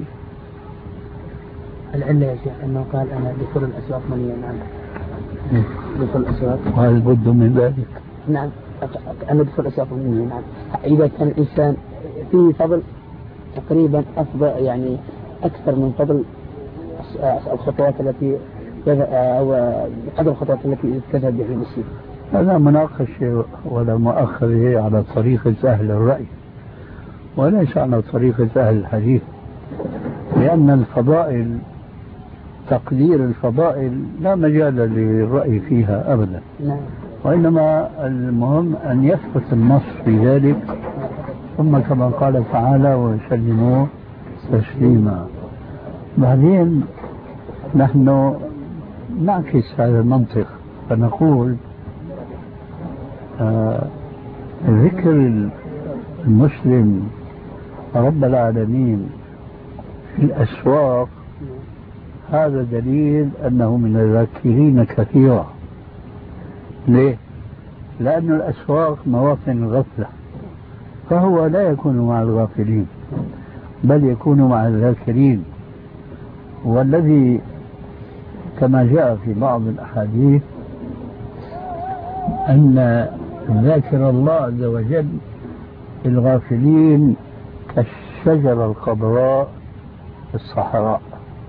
العلة يا شيخ أنه قال أنا دخول الأسواق منيا. نعم دخول الأسواق، وهل بد من ذلك؟ نعم أنا دخول الأسواق منيا. نعم إذا كان الإنسان فيه فضل تقريبا أفضل، يعني أكثر من فضل الخطوات التي أو قدر الخطوات التي تذهب بها المسلم. هذا مناقشة ولا مؤخذة على طريقة أهل الرأي وليس على طريقة أهل الحديث، لأن الفضائل، تقدير الفضائل لا مجال للرأي فيها أبدا. نعم. وإنما المهم أن يثبت النص في ذلك، ثم كما قال تعالى وسلموا تسليما. بعدين نحن نعكس هذا المنطق فنقول ذكر المسلم رب العالمين في الأسواق هذا دليل أنه من الذاكرين كثيرا. ليه؟ لأن الأسواق مواطن الغفلة، فهو لا يكون مع الغافلين بل يكون مع الذاكرين. والذي كما جاء في بعض الأحاديث أن ذاكر الله عز وجل الغافلين كالشجرة الخضراء في الصحراء.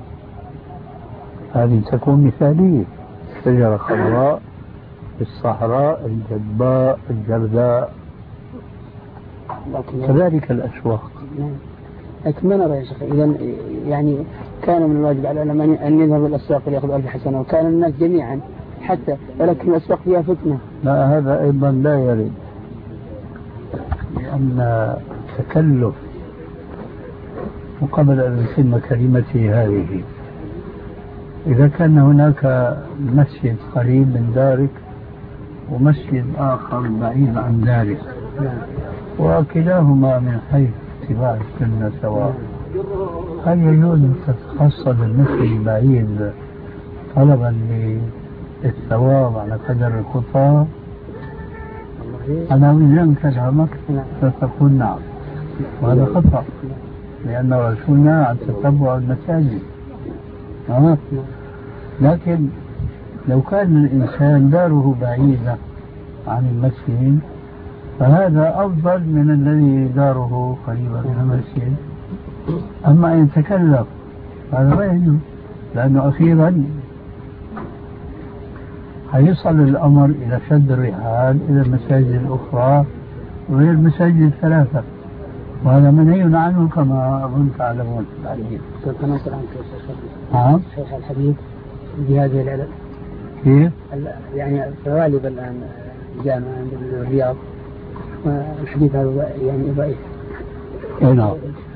هذه تكون مثالية، شجرة خضراء في الصحراء الجدباء الجرداء، كذلك الأسواق. لكن ما نرى يا شيخ إذا يعني كان من الواجب على العلماء أن يذهبوا الأسواق ليأخذوا 1000 حسنة، وكان الناس جميعا حتى، ولكن الأسواق فيها فتنة. لا، هذا أيضا لا يرد، لأن تكلف وقبل أن يتم كلمتي هذه، إذا كان هناك مسجد قريب من دارك ومسجد آخر بعيد عن دارك وكلاهما من حيث اتباع السنة سواء، هل يجوز أن تتخصص المسجد البعيد طلبا للثواب على قدر الخطى؟ أنا وجدان كلامك ستقول نعم، وهذا خطأ، لأن رسولنا عن تتبع المساجد. لكن لو كان الإنسان داره بعيدة عن المسجد فهذا أفضل من الذي داره قريبا من المسجد. أما أن يتكلف هذا لا يجوز، لأنه أخيرا حيصل الأمر إلى شد الرحال إلى المساجد الأخرى غير المساجد الثلاثة، وهذا منهي عنه كما أظن تعلمون في الحديث. صحيح الحديث بهذه العلل كيف؟ يعني غالب الآن جامعة الرياض والحديث هذا يعني ضعيف. نعم.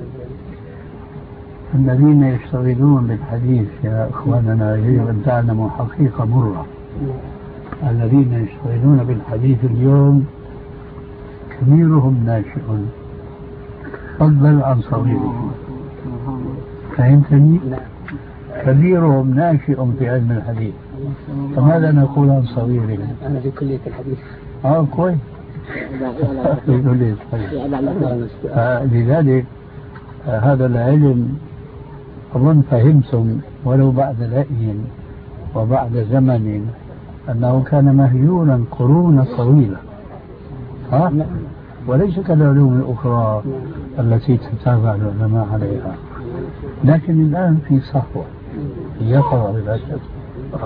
الذين يشتغلون بالحديث يا إخواننا يجب أن تعلموا حقيقة مرة. الذين يشتغلون بالحديث اليوم كبيرهم ناشئ فضلا عن صغيرهم. فهمتني؟ كبيرهم ناشئ في علم الحديث، فماذا نقول عن صغيرهم؟ أنا في كلية الحديث. كويس. في كلية الحديث. لذلك هذا العلم أظن فهمتم ولو بعد رأي وبعد زمن أنه كان مهجورا قرونا طويلة، وليس كالعلوم الأخرى التي تتابع العلماء عليها، لكن الآن في صحوة يقع بلا شك.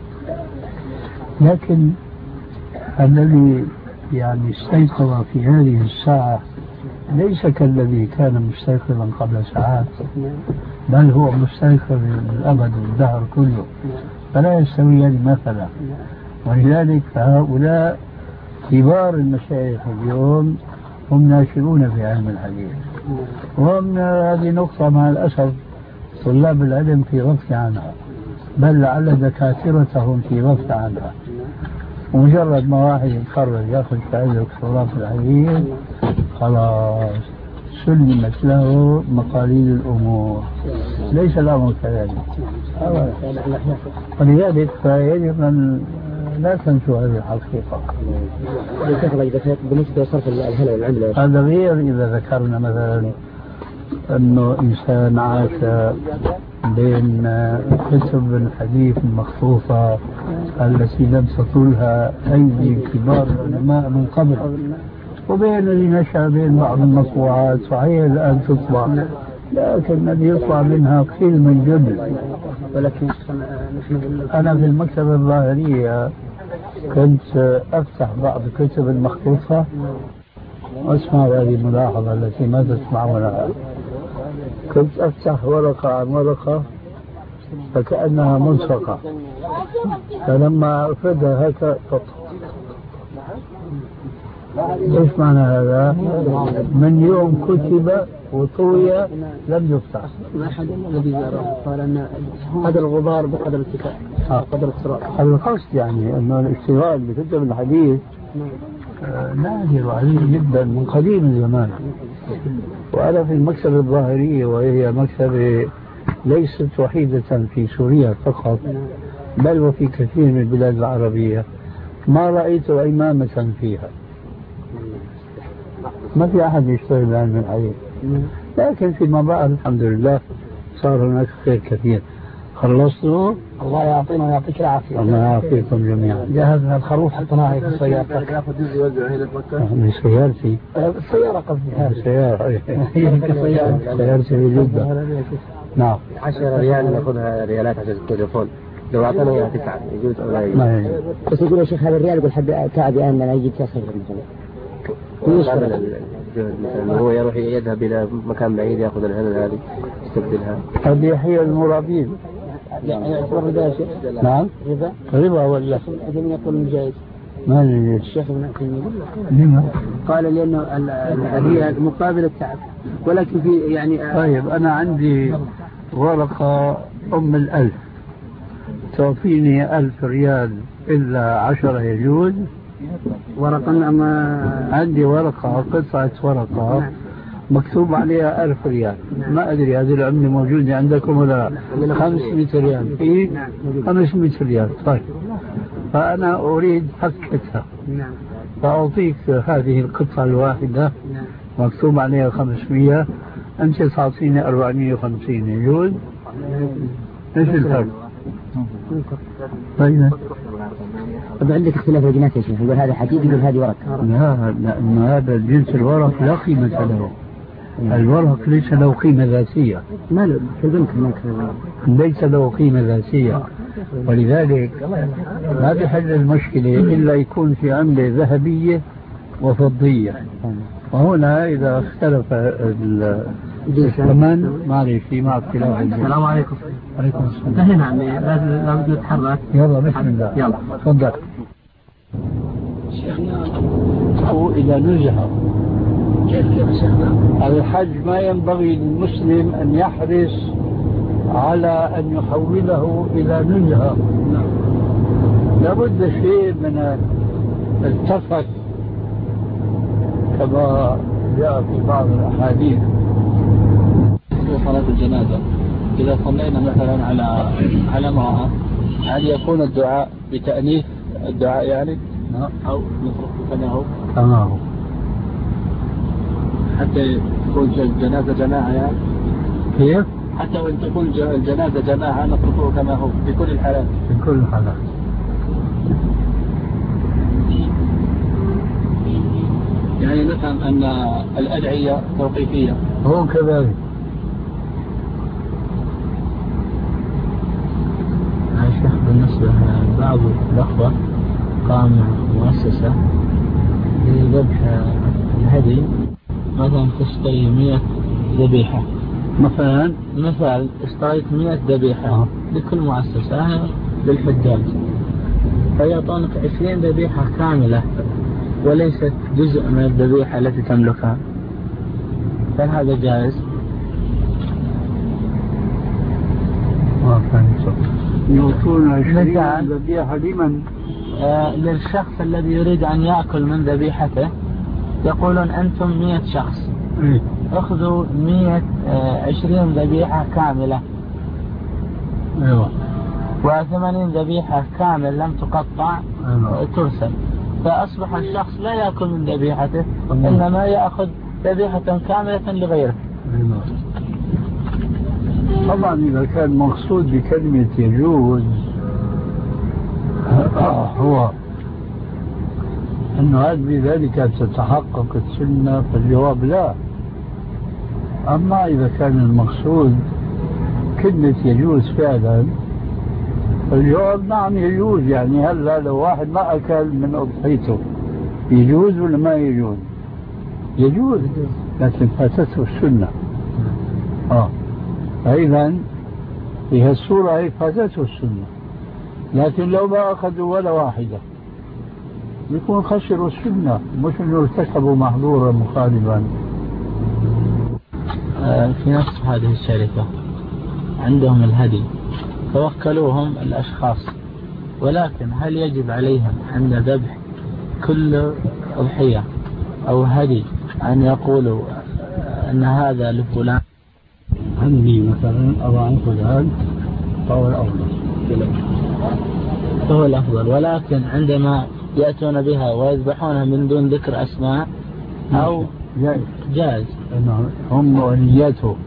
لكن الذي يعني استيقظ في هذه الساعة ليس كالذي كان مستيقظا قبل ساعات، بل هو مستيقظ الأبد والدهر كله، فلا يستويان مثلا. ولذلك فهؤلاء كبار المشايخ اليوم هم ناشئون في علم الحديث، وهم هذه نقطة مع الأسف طلاب العلم في غفلة عنها، بل لعل دكاترتهم في غفلة عنها. مجرد ما واحد يتخرج ياخذ شهادة دكتوراه في الحديث خلاص سلمت له مقاليد الأمور. ليس الأمر كذلك. ولذلك فيجب أن لا تنسوا هذه الحقيقة. بالنسبة لصرف الهلع والعملة، هذا غير إذا ذكرنا مثلا أنه إنسان عاش بين كتب الحديث المخطوطة التي لم تطولها أيدي كبار العلماء من قبل، وبين اللي نشأ بين بعض المطبوعات صحيح الآن تطبع، لكن الذي يطلع منها قليل من جد. ولكن أنا في المكتبة الظاهرية كنت أفتح بعض الكتب المخطوطة وأسمع هذه الملاحظة التي ما تسمعونها. كنت أفتح ورقة عن ورقة فكأنها ملصقة، فلما أفردها هكذا إيش معنى هذا؟ من يوم كتب وطوي لم يفتح. أحد الذي زاره قال أن هذا الغبار بقدر الكتاب بقدر الصراط. هذا القصد يعني أنه الاشتغال بكتب الحديث نادر وعزيز جدا من قديم الزمان. وأنا في المكتبة الظاهرية، وهي مكتبة ليست وحيدة في سوريا فقط بل وفي كثير من البلاد العربية، ما رأيت إمامة فيها، ما في أحد يشتغل بعلم الحديث. لكن فيما بعد الحمد لله صار هناك خير كثير. خلصتوا؟ الله يعطينا ويعطيك العافية. الله يعافيكم جميعا. جهزنا الخروف حطيناه في سيارتك. من سيارتي؟ السيارة قصدي. السيارة سيارتي جدا. نعم. 10 ريال ناخذها ريالات عشان التليفون، لو أعطانا إياها 9 يجوز أو لا يجوز؟ ما يجوز. بس يقول يا شيخ هذا الريال يقول حد كعب الآن لما يجي 9 مثلا. مثلا هو يروح يذهب إلى مكان بعيد يأخذ الهدى هذه يستبدلها. هذه هي المرابين. يعني يعتبر ربا شيء؟ نعم. ربا ولا؟ من يقول جائز؟ ما يجوز. الشيخ ابن عثيمين. لما؟ قال لأنه هي مقابل التعب، ولكن في يعني. طيب أنا عندي ورقة أم الألف تعطيني 1000 ريال إلا 10 يجوز؟ ورقة أما عندي ورقة قطعة ورقة مكتوب عليها 1000 ريال. ما أدري هذه العملة موجودة عندكم ولا لا؟ 500 ريال في 500 ريال. طيب فأنا أريد فكتها، فأعطيك هذه القطعة الواحدة مكتوب عليها 500، أنت تعطيني 450 يجوز؟ إيش الفرق؟ طيب عندك اختلاف الجنات يا شيخ، يقول هذا حديد يقول هذه ورق. لا لأن هذا جنس الورق لا قيمة له. الورق ليس له قيمة ذاتية. ما له في البنك ليس له قيمة ذاتية، ولذلك ما بحل المشكلة إلا يكون في عملة ذهبية وفضية. وهنا إذا اختلف الثمن معلش مع اختلاف الجنس. السلام عليكم. عليكم السلام. هنا عمي لازم نتحرك. يلا بسم الله. يلا تفضل. هو إلى نزهة. كيف شيخنا؟ الحج ما ينبغي للمسلم أن يحرص على أن يحوله إلى نزهة. لابد شيء من التفت كما جاء في بعض الأحاديث. صلاة الجنازة إذا صلينا مثلا على امرأة، هل يكون الدعاء بتأنيث الدعاء يعني؟ أو نصرف كما هو؟ كما هو. حتى تكون الجنازة جماعة يعني؟ كيف؟ حتى وإن تكون الجنازة جماعة نصرفه كما هو في كل الحالات؟ في كل الحالات. يعني نفهم أن الأدعية توقيفية. هو كذلك. بالنسبة لبعض الأخوة قام مؤسسة لذبح الهدي، مثلا تشتري 100 ذبيحة مثلا اشتريت 100 ذبيحة لكل مؤسسة للحجاج، فيعطونك 20 ذبيحة كاملة وليست جزء من الذبيحة التي تملكها، هل هذا جائز؟ يعطون 20 ذبيحة لمن؟ للشخص الذي يريد أن يأكل من ذبيحته، يقولون أنتم 100 شخص أخذوا 120 ذبيحة كاملة، أيوة، و80 ذبيحة كامل لم تقطع ترسل، فأصبح الشخص لا يأكل من ذبيحته إنما يأخذ ذبيحة كاملة لغيره. طبعا إذا كان مقصود بكلمة يجوز هو أنه هذا بذلك تتحقق السنة، فالجواب لا. أما إذا كان المقصود كلمة يجوز فعلا، فالجواب نعم يجوز. يعني هلا لو واحد ما أكل من أضحيته يجوز ولا ما يجوز؟ يجوز، لكن فاتته السنة. فإذا في هالصورة هي فاتته السنة، لكن لو ما أخذوا ولا واحدة يكون خسروا السنة، مش إنه ارتكبوا محظورا مخالفا. في نفس هذه الشركة عندهم الهدي فوكلوهم الأشخاص، ولكن هل يجب عليهم عند ذبح كل أضحية أو هدي أن يقولوا أن هذا لفلان؟ عندي مثلا أضع فلان فهو الأفضل، فهو الأفضل، ولكن عندما يأتون بها ويذبحونها من دون ذكر أسماء أو جائز هم ونيته.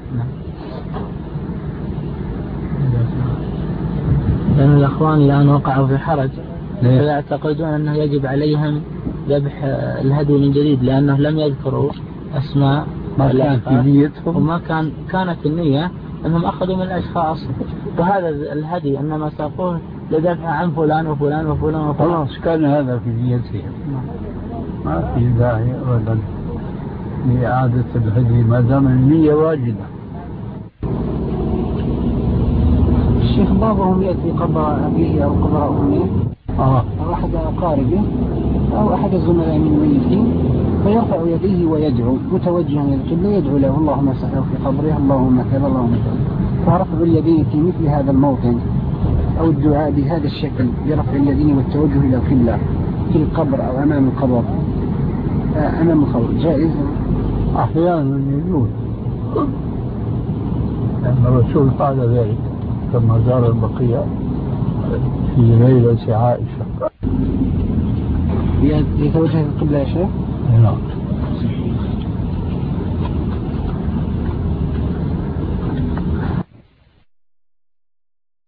لأن الأخوان الآن وقعوا في حرج فيعتقدون أنه يجب عليهم ذبح الهدي من جديد، لأنه لم يذكروا أسماء ما كان في نيتهم، وما كانت النية أنهم أخذوا من الأشخاص، وهذا الهدي إنما ساقوه لدفع عن فلان وفلان وفلان وفلان. خلاص كان هذا في نيتهم، ما في داعي أبدا لإعادة الهدي ما دام النية واجبة. الشيخ بعضهم يأتي قبر أبيه أو قبر أمه أو أحد أقاربه أو أحد الزملاء من الميتين، فيرفع يديه ويدعو متوجها إلى القبلة، يدعو له اللهم سحره في قبره، اللهم كذا اللهم كذا. فرفع اليدين في مثل هذا الموطن أو الدعاء بهذا الشكل برفع اليدين والتوجه إلى القبلة في القبر أو أمام القبر جائز؟ أحيانا يجوز، لأن الرسول فعل ذلك كما زار البقيع في ليلة عائشة. يتوجه القبلة يا شيخ؟ نعم.